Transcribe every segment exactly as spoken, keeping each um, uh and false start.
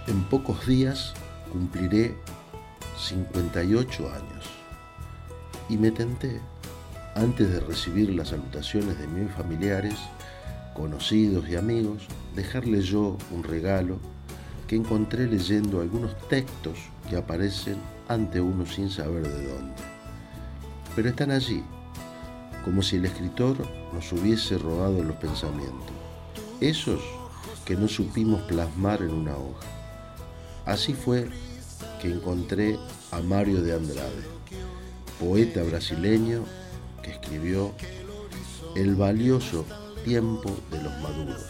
En pocos días cumpliré cincuenta y ocho años y me tenté, antes de recibir las salutaciones de mis familiares, conocidos y amigos, dejarle yo un regalo que encontré leyendo algunos textos que aparecen ante uno sin saber de dónde. Pero están allí, como si el escritor nos hubiese robado los pensamientos, esos que no supimos plasmar en una hoja. Así fue que encontré a Mário de Andrade, poeta brasileño que escribió El valioso tiempo de los maduros.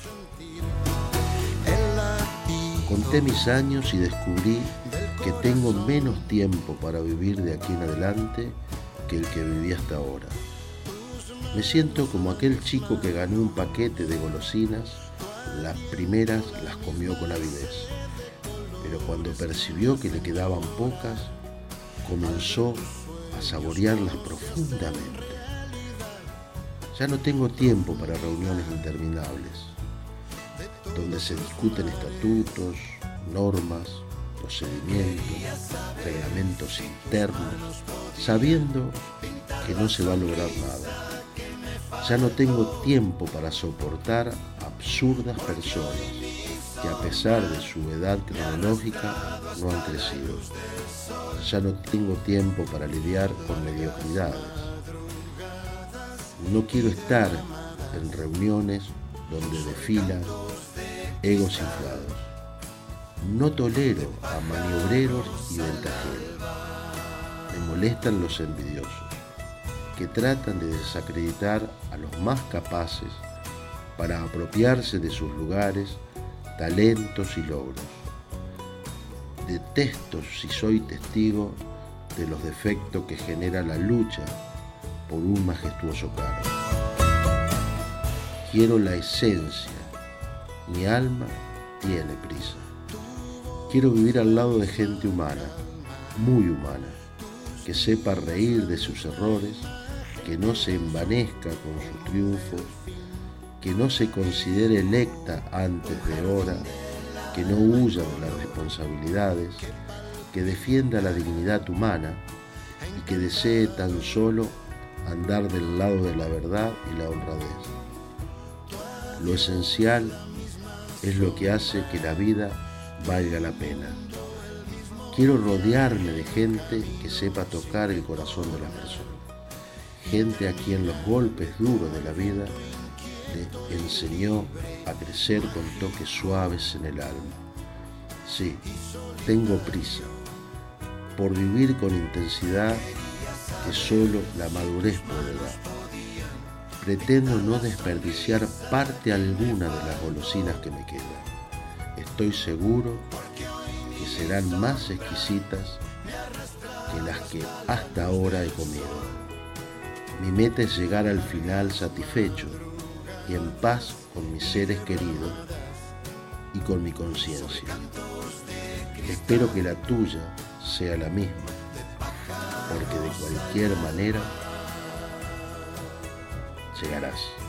Conté mis años y descubrí que tengo menos tiempo para vivir de aquí en adelante que el que viví hasta ahora. Me siento como aquel chico que ganó un paquete de golosinas, las primeras las comió con avidez, pero cuando percibió que le quedaban pocas, comenzó a saborearlas profundamente. Ya no tengo tiempo para reuniones interminables, donde se discuten estatutos, normas, procedimientos, reglamentos internos, sabiendo que no se va a lograr nada. Ya no tengo tiempo para soportar absurdas personas que a pesar de su edad cronológica no han crecido. Ya no tengo tiempo para lidiar con mediocridades. No quiero estar en reuniones donde desfilan egos inflados. No tolero a maniobreros y ventajeros. Me molestan los envidiosos, que tratan de desacreditar a los más capaces para apropiarse de sus lugares, talentos y logros. Detesto si soy testigo de los defectos que genera la lucha por un majestuoso cargo. Quiero la esencia, mi alma tiene prisa. Quiero vivir al lado de gente humana, muy humana, que sepa reír de sus errores, que no se envanezca con sus triunfos, que no se considere electa antes de hora, que no huya de las responsabilidades, que defienda la dignidad humana y que desee tan solo andar del lado de la verdad y la honradez. Lo esencial es lo que hace que la vida valga la pena. Quiero rodearme de gente que sepa tocar el corazón de las personas, gente a quien los golpes duros de la vida le enseñó a crecer con toques suaves en el alma. Sí, tengo prisa por vivir con intensidad que solo la madurez puede dar. Pretendo no desperdiciar parte alguna de las golosinas que me quedan. Estoy seguro que serán más exquisitas que las que hasta ahora he comido. Mi meta es llegar al final satisfecho y en paz con mis seres queridos y con mi conciencia. Espero que la tuya sea la misma, porque de cualquier manera llegarás.